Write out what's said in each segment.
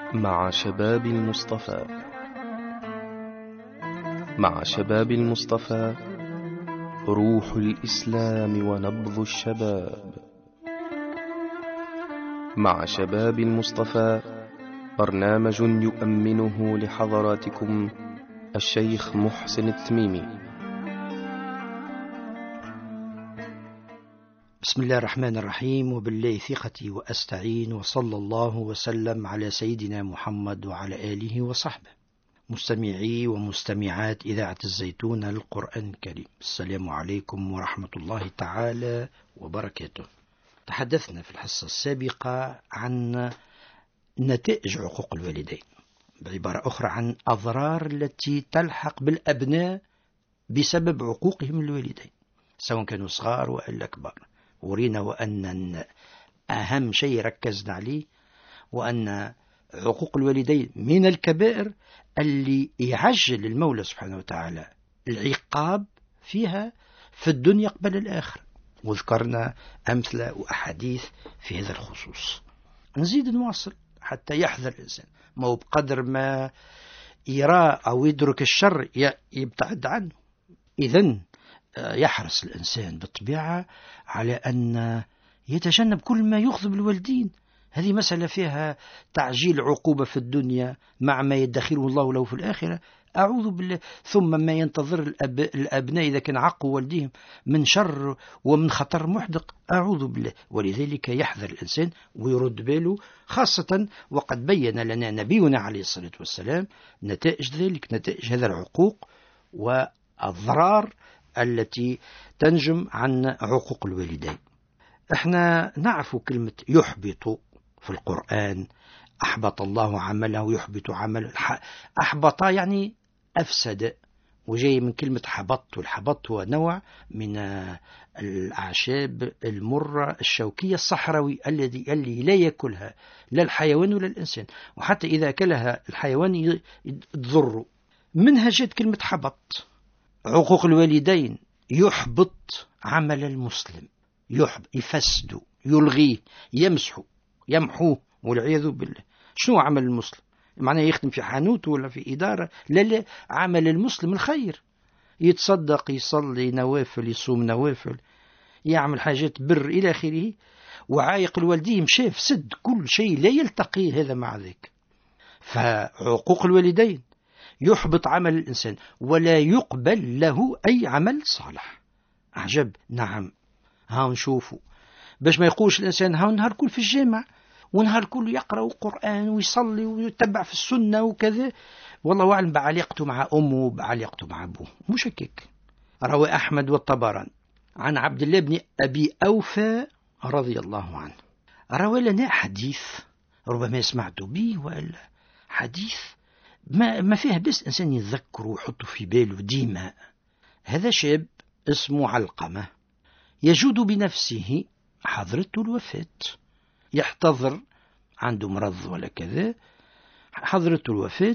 مع شباب المصطفى. مع شباب المصطفى، روح الإسلام ونبض الشباب. مع شباب المصطفى، برنامج يؤمنه لحضراتكم الشيخ محسن التميمي. بسم الله الرحمن الرحيم، وبالله ثقتي وأستعين، وصلى الله وسلم على سيدنا محمد وعلى آله وصحبه. مستمعي ومستمعات إذاعة الزيتون للقرآن الكريم، السلام عليكم ورحمة الله تعالى وبركاته. تحدثنا في الحصة السابقة عن نتائج عقوق الوالدين، بعبارة أخرى عن أضرار التي تلحق بالأبناء بسبب عقوقهم الوالدين، سواء كانوا صغار وإلا كبار. ورينا وأن أهم شيء ركزنا عليه وأن عقوق الوالدين من الكبائر اللي يعجل المولى سبحانه وتعالى العقاب فيها في الدنيا قبل الآخرة، وذكرنا أمثلة وأحاديث في هذا الخصوص. نزيد نواصل حتى يحذر الإنسان، ما هو بقدر ما يرى أو يدرك الشر يبتعد عنه. إذن يحرص الإنسان بالطبيعة على أن يتجنب كل ما يغضب الوالدين. هذه مسألة فيها تعجيل عقوبة في الدنيا مع ما يدخره الله له في الآخرة، أعوذ بالله. ثم ما ينتظر الأبناء إذا كان عقوا والديهم من شر ومن خطر محدق، أعوذ بالله. ولذلك يحذر الإنسان ويرد باله، خاصة وقد بين لنا نبينا عليه الصلاة والسلام نتائج ذلك، نتائج هذا العقوق والضرار التي تنجم عن عقوق الوالدين. احنا نعرف كلمة يحبط في القرآن، أحبط الله عمله، يحبط عمله. أحبط يعني أفسد، وجاي من كلمة حبط، والحبط هو نوع من الأعشاب المرة الشوكية الصحراوي الذي لا يأكلها لا الحيوان ولا الإنسان، وحتى إذا أكلها الحيوان يضر. منها جاءت كلمة حبط. عقوق الوالدين يحبط عمل المسلم، يفسد، يلغيه، يمحوه والعياذ بالله. شنو عمل المسلم؟ معناه يخدم في حانوت ولا في إدارة؟ لا، عمل المسلم الخير، يتصدق، يصلي نوافل، يصوم نوافل، يعمل حاجات بر إلى آخره. وعايق الوالدين مشى فسد، كل شيء لا يلتقي هذا مع ذاك. فعقوق الوالدين يحبط عمل الإنسان ولا يقبل له أي عمل صالح. عجب، نعم. ها نشوفوا باش ما يقولش الإنسان ها نهار كل في الجامع ونهار كل يقرأ قرآن ويصلي ويتبع في السنة وكذا، والله أعلم بعلاقته مع أمه وبعلاقته مع أبوه مش هيك. روى أحمد والطبراني عن عبد الله بن أبي أوفى رضي الله عنه، روى لنا حديث ربما سمعتوا به، وإلا حديث ما فيه بس إنسان يتذكر ويحطه في باله ديما. هذا شاب اسمه علقمة، يجود بنفسه حضرته الوفاة، يحتضر، عنده مرض ولا كذا، حضرته الوفاة،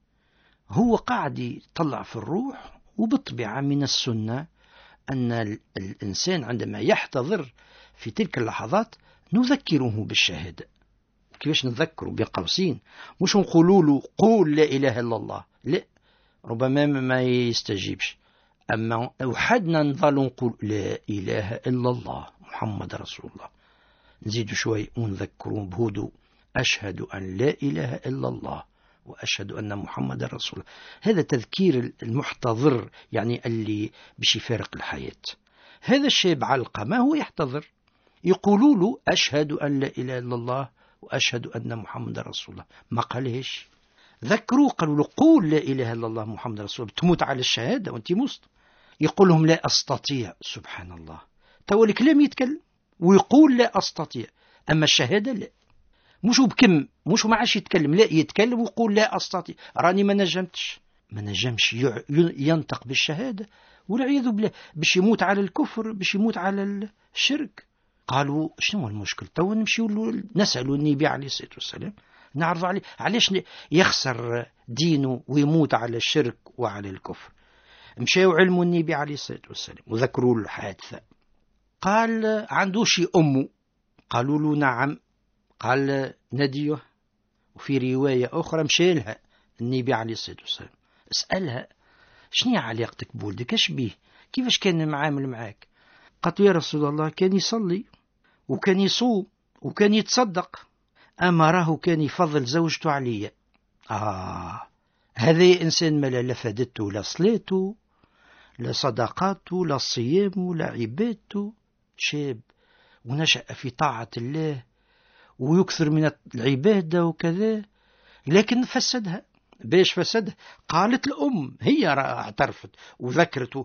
هو قاعد يطلع في الروح. وبالطبيعة من السنة أن الإنسان عندما يحتضر في تلك اللحظات نذكره بالشهادة. كيفاش نذكره؟ بين قوسين، مش نقولوا له قول لا إله إلا الله، لا، ربما ما يستجيبش. أما وحدنا نظل نقول لا إله إلا الله محمد رسول الله، نزيد شوي ونذكرون بهدوء، أشهد أن لا إله إلا الله وأشهد أن محمد رسول الله. هذا تذكير المحتضر، يعني اللي باش يفارق الحياة. هذا الشاب علقمة هو يحتضر، يقولوا له أشهد أن لا إله إلا الله وأشهد أن محمد رسول الله، ما قالهش. ذكروا قالوا له قول لا إله إلا الله محمد رسول الله، تموت على الشهادة وانت مسلم. يقول لهم لا أستطيع. سبحان الله، تو الكلام يتكلم ويقول لا أستطيع، أما الشهادة لا. مش بكم، مش ما عادش يتكلم، لا يتكلم ويقول لا أستطيع، راني ما نجمش ينطق بالشهادة، والعياذ بالله، باش يموت على الكفر، باش يموت على الشرك. قالوا شنو المشكل؟ تو نمشيو نسألوا النبي عليه الصلاة والسلام، نعرض عليه علاش يخسر دينه ويموت على الشرك وعلى الكفر. مشاو علموا النبي عليه الصلاة والسلام وذكروا له الحادثة. قال عنده شي أمه؟ قالوا له نعم. قال نديه وفي رواية أخرى مشيلها النبي عليه الصلاة والسلام اسألها شنو علاقتك بولدك، اش بيه، كيفاش كان معامل معاك؟ قالت يا رسول الله كان يصلي وكان يصوم وكان يتصدق، أما راه كان يفضل زوجته عليا. هذا إنسان ما لا فادته لا صلاته لا صدقاته لا صيامه لا عبادته، شاب ونشأ في طاعة الله ويكثر من العبادة وكذا، لكن فسدها. باش فسدها؟ قالت الأم، هي اعترفت وذكرت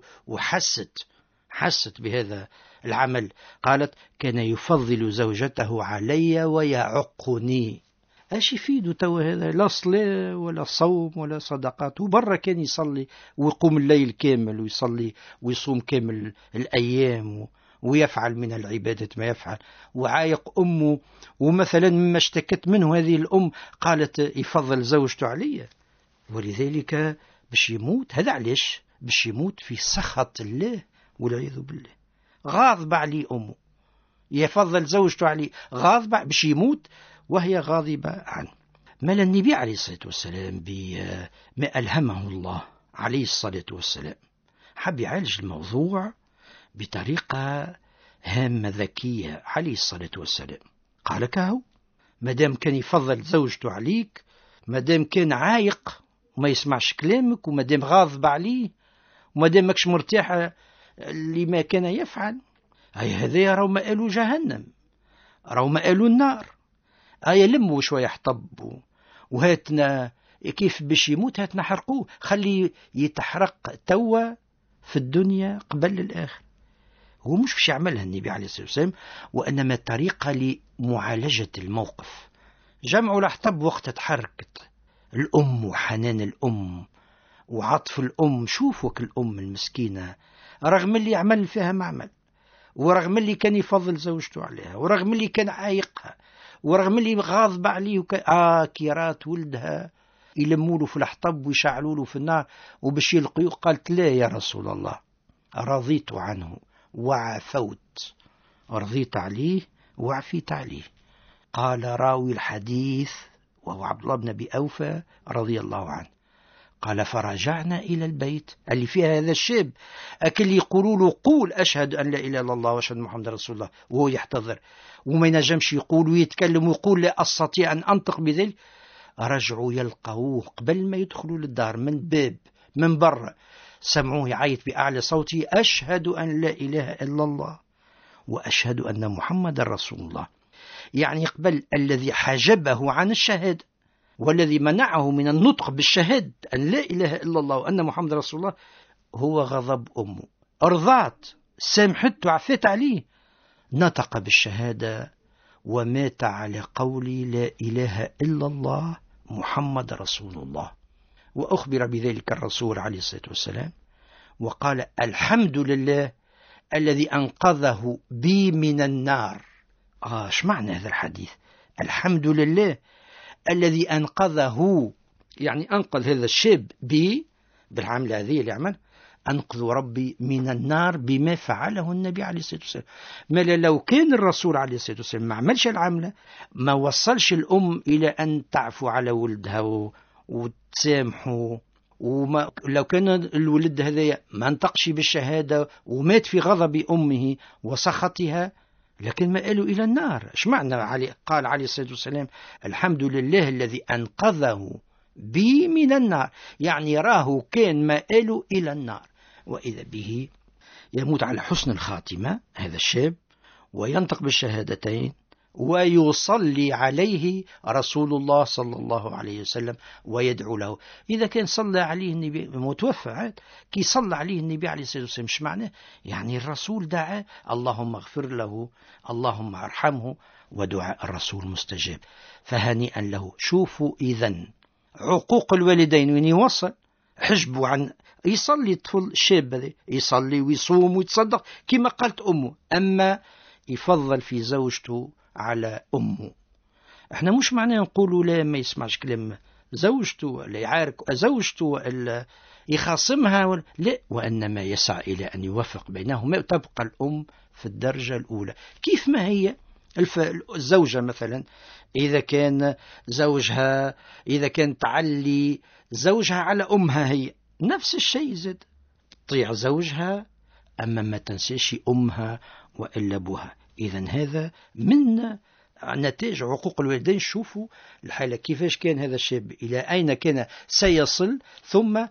حست بهذا العمل. قالت كان يفضل زوجته علي ويعقني. اش يفيدوا توا هذا؟ لا صلاة ولا صوم ولا صدقات، وبرا كان يصلي ويقوم الليل كامل ويصلي ويصوم كامل الأيام ويفعل من العبادة ما يفعل، وعايق أمه. ومثلا مما اشتكت منه هذه الأم قالت يفضل زوجته علي، ولذلك باش يموت. هذا علاش؟ باش يموت في سخط الله والعياذ بالله، غاضب عليه أمه، يفضل زوجته عليه، غاضب باش يموت وهي غاضبة عنه. مال النبي عليه الصلاة والسلام بما ألهمه الله عليه الصلاة والسلام حب يعالج الموضوع بطريقة هامة ذكية عليه الصلاة والسلام. قال كهو مادام كان يفضل زوجته عليك، مادام كان عايق وما يسمعش كلامك، ومادام غاضب عليه، ومادام ماكش مرتاح لما كان يفعل، أي هذا راهو مآل جهنم، راهو مآل النار. لموا شوية حطب وهاتنا كيف باش يموت، هاتنا حرقوه، خلي يتحرق توا في الدنيا قبل الآخر. هو مش باش يعملها النبي عليه الصلاة والسلام، وإنما طريقة لمعالجة الموقف. جمعوا الحطب وقت تحركت الأم وحنان الأم وعطف الأم. شوفوك الأم المسكينة، رغم اللي عمل فيها معمل، ورغم اللي كان يفضل زوجته عليها، ورغم اللي كان عايقها، ورغم اللي غاضب عليه كيرات ولدها يلموله في الحطب ويشعلوله في النار وباش يلقيه. قالت لا يا رسول الله، رضيت عنه وعفوت، رضيت عليه وعفيت عليه. قال راوي الحديث وهو عبد الله بن أبي أوفى رضي الله عنه، قال فرجعنا إلى البيت اللي فيها هذا الشاب، أكل يقولوا له قول أشهد أن لا إله إلا الله وأشهد محمد رسول الله، وهو يحتضر وما ينجمش يقول ويتكلم ويقول لا أستطيع أن أنطق بذلك. رجعوا يلقوه قبل ما يدخلوا للدار من باب من برا، سمعوه يعيط بأعلى صوته أشهد أن لا إله إلا الله وأشهد أن محمد رسول الله. يعني قبل الذي حجبه عن الشهادة والذي منعه من النطق بالشهادة أن لا إله إلا الله وأن محمد رسول الله هو غضب أمه. أرضعت، سامحته، عفت عليه، نطق بالشهادة ومات على قول لا إله إلا الله محمد رسول الله. وأخبر بذلك الرسول عليه الصلاة والسلام وقال الحمد لله الذي أنقذه بي من النار. ايش معنى هذا الحديث؟ الحمد لله الذي أنقذه، يعني أنقذ هذا الشاب بي بالعملة هذه اللي عمل، أنقذ ربي من النار بما فعله النبي عليه الصلاة والسلام. ما لو كان الرسول عليه الصلاة والسلام ما عملش العملة، ما وصلش الأم إلى أن تعفو على ولدها وتسامحه، وما لو كان الولد هذا ما انطقش بالشهادة ومات في غضب أمه وسخطها، لكن ما قالوا إلى النار. ايش معنى قال عليه الصلاة والسلام الحمد لله الذي أنقذه بي من النار، يعني راه كان ما قالوا إلى النار. وإذا به يموت على حسن الخاتمة هذا الشاب، وينطق بالشهادتين، ويصلي عليه رسول الله صلى الله عليه وسلم ويدعو له. إذا كان صلى عليه النبي متوفى عاد، كي صلى عليه النبي عليه الصلاة والسلام مش معناه يعني الرسول دعا اللهم اغفر له اللهم ارحمه، ودعاء الرسول مستجاب، فهنيئا له. شوفوا إذن عقوق الوالدين وين يوصل، حجبوا عن يصلي الطفل الشاب هذا، يصلي ويصوم ويتصدق كما قالت أمه، أما يفضل في زوجته على أمه. احنا مش معناه نقولوا لا ما يسمعش كلام زوجته ولا يعارك زوجته ولا يخاصمها لا، وإنما يسعى إلى أن يوفق بينهما، تبقى الأم في الدرجة الأولى كيف ما هي الزوجة مثلا إذا كان زوجها، إذا كان تعلي زوجها على أمها، هي نفس الشيء زاد تطيع زوجها، أما ما تنسيش أمها وإلا أبوها. إذن هذا من نتائج عقوق الوالدين. شوفوا الحالة كيفاش كان هذا الشاب، إلى أين كان سيصل، ثم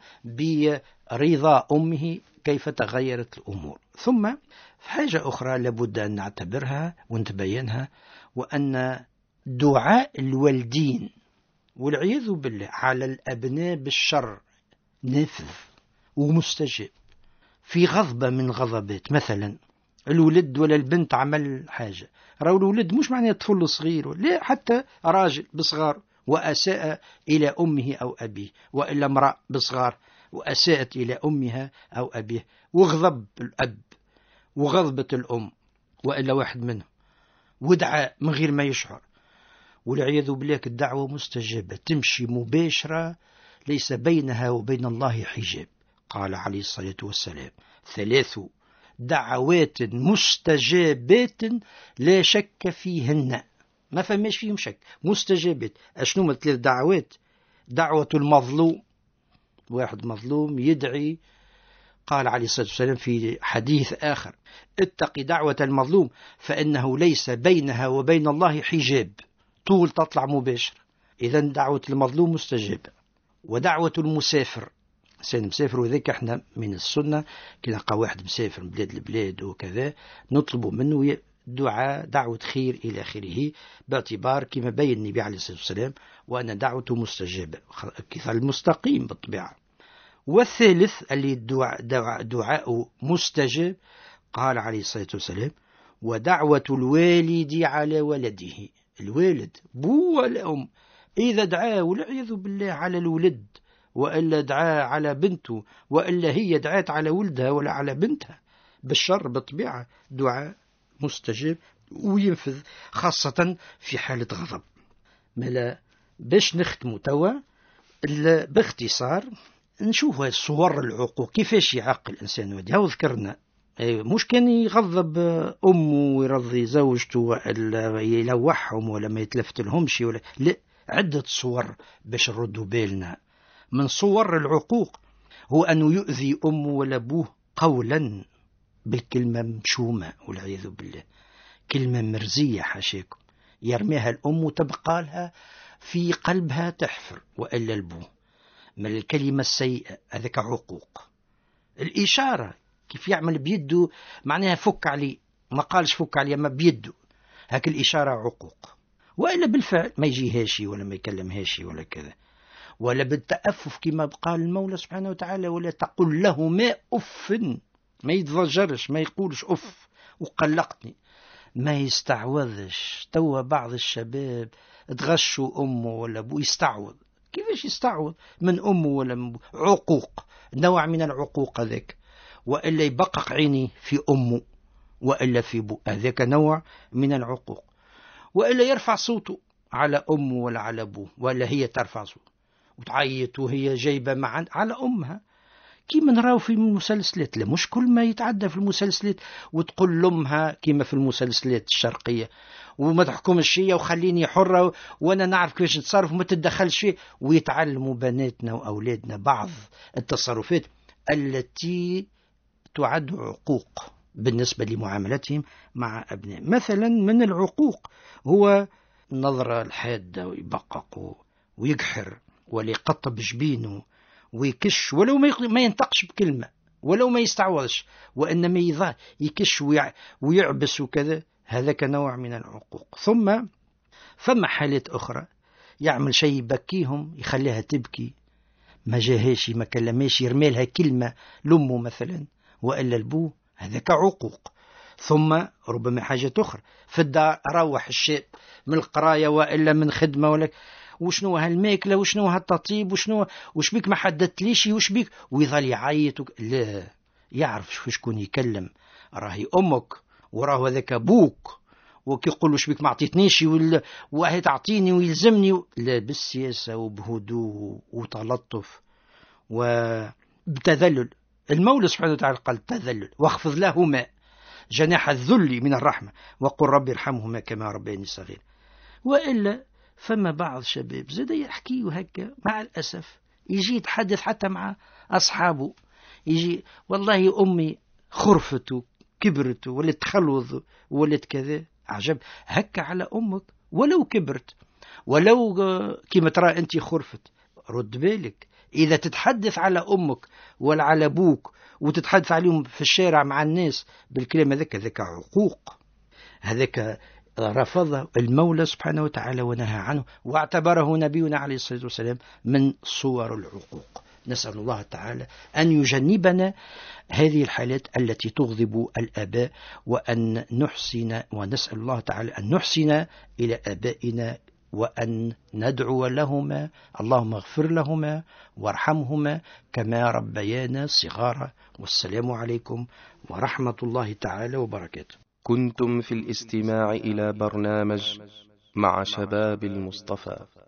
برضا أمه كيف تغيرت الأمور. ثم حاجة أخرى لابد أن نعتبرها ونتبينها، وأن دعاء الوالدين والعياذ بالله على الأبناء بالشر نافذ ومستجاب. في غضبة من غضبات، مثلا الولد ولا البنت عمل حاجة، راهو الولد مش معناه طفل صغير، لا، حتى راجل بصغار وأساء إلى أمه أو أبيه، وإلا امرأة بصغار وأساءت إلى أمها أو أبيه، وغضب الأب وغضبت الأم وإلا واحد منهم، ودعا من غير ما يشعر، والعياذ بالله الدعوة مستجابة تمشي مباشرة، ليس بينها وبين الله حجاب. قال عليه الصلاة والسلام: 3 دعوات مستجابات لا شك فيهن، ما فماش فيهم شك، مستجابات. أشنو من 3 دعوات؟ دعوة المظلوم، واحد مظلوم يدعي، قال عليه الصلاة والسلام في حديث آخر: اتق دعوة المظلوم فإنه ليس بينها وبين الله حجاب، طول تطلع مباشر. إذن دعوة المظلوم مستجابة. ودعوة المسافر، إنسان مسافر، وذلك احنا من السنة كي نلقى واحد مسافر من بلاد البلاد وكذا نطلب منه دعوة خير إلى آخره، باعتبار كما بين النبي عليه الصلاة والسلام وأن دعوته مستجابة كثر المستقيم بالطبيعة. والثالث اللي دعاء مستجاب، قال عليه الصلاة والسلام: ودعوة الوالد على ولده. الوالد بو ولا أم إذا دعاه والعياذ بالله على الولد، وإلا دعاه على بنته، وإلا هي دعات على ولدها ولا على بنتها بالشر، بالطبيعة دعاء مستجاب وينفذ، خاصة في حالة غضب. ملا باش نختموا توا باختصار نشوف صور العقوق كيفاش يعقل الإنسان ودي. هاو ذكرنا مش كان يغضب أمه ويرضي زوجته ولا يلوحهم ولا ما يتلفت لهمش ولا لا، عدة صور باش نردوا بالنا. من صور العقوق هو أنه يؤذي أمه ولا أبوه قولا بالكلمة مشومة والعياذ بالله، كلمة مرزية حاشاكم، يرميها الأم وتبقى لها في قلبها تحفر، وإلا البوه من الكلمة السيئة، هذاك عقوق. الإشارة كيف يعمل بيده، معناها فك عليه، ما قالش فك عليه ما بيده، هاك الإشارة عقوق. وإلا بالفعل ما يجيهاشي ولا ما يكلمهاشي ولا كذا، ولا بالتأفف كما قال المولى سبحانه وتعالى: ولا تقل له ما أف، ما يتضجرش، ما يقولش أف وقلقتني، ما يستعوذش. توا بعض الشباب تغشوا أمه ولا أبوه يستعوذ. كيفاش يستعوذ من أمه ولا من أبوه؟ عقوق، نوع من العقوق هذاك. وإلا يبقق عيني في أمه وإلا في أبوه، هذاك نوع من العقوق. وإلا يرفع صوته على أمه ولا على أبوه، ولا هي ترفع صوته وتعيط وهي جايبة معا على أمها، كيما نراو في المسلسلات. لا، مش كل ما يتعدى في المسلسلات وتقول لأمها كيما في المسلسلات الشرقية وما تحكمش هي وخليني حرة وأنا نعرف كيفاش نتصرف وما تتدخلش فيه. ويتعلموا بناتنا وأولادنا بعض التصرفات التي تعد عقوق بالنسبة لمعاملتهم مع أبناء. مثلا من العقوق هو النظرة الحادة، ويبقق ويقحر ولا يقطب جبينه ويكش، ولو ما ينطقش بكلمة، ولو ما يستعوذش، وإنما يكش ويعبس وكذا، هذاك نوع من العقوق. ثم حالات أخرى يعمل شيء يبكيهم، يخليها تبكي، ما جاهاش ما كلماش، يرمي لها كلمة لأمه مثلا وإلا البوه، هذاك عقوق. ثم ربما حاجة أخرى في الدار، روح الشاب من القراية وإلا من خدمة ولا وشنو هالماكلة وشنو هالتطيب وش بيك ما حددتليش وش بيك، ويظل يعيط لا يعرف شو شكون يكلم، راهي أمك وراه هذاك أبوك، وكي يقول وش بيك ما عطيتنيش وهي تعطيني ويلزمني، لا، بالسياسة وبهدوء وتلطف وبتذلل. المولى سبحانه وتعالى قال: تذلل واخفض له ماء. جناح الذل من الرحمة، وقل رب ارحمهما كما ربياني صغير. وإلا فما بعض شباب زاد يحكي هكا مع الأسف، يجي يتحدث حتى مع أصحابه، يجي والله أمي خرفت كبرت ولت تخلوض ولت كذا. عجب، هكا على أمك ولو كبرت، ولو كما ترى أنت خرفت. رد بالك، إذا تتحدث على أمك ولا على أبوك وتتحدث عليهم في الشارع مع الناس بالكلام هذاك عقوق، هذاك رفض المولى سبحانه وتعالى ونهى عنه، واعتبره نبينا عليه الصلاة والسلام من صور العقوق. نسأل الله تعالى أن يجنبنا هذه الحالات التي تغضب الآباء، وأن نحسن، ونسأل الله تعالى أن نحسن إلى آبائنا، وأن ندعو لهما اللهم اغفر لهما وارحمهما كما ربيانا صغارا. والسلام عليكم ورحمة الله تعالى وبركاته. كنتم في الاستماع إلى برنامج مع شباب المصطفى.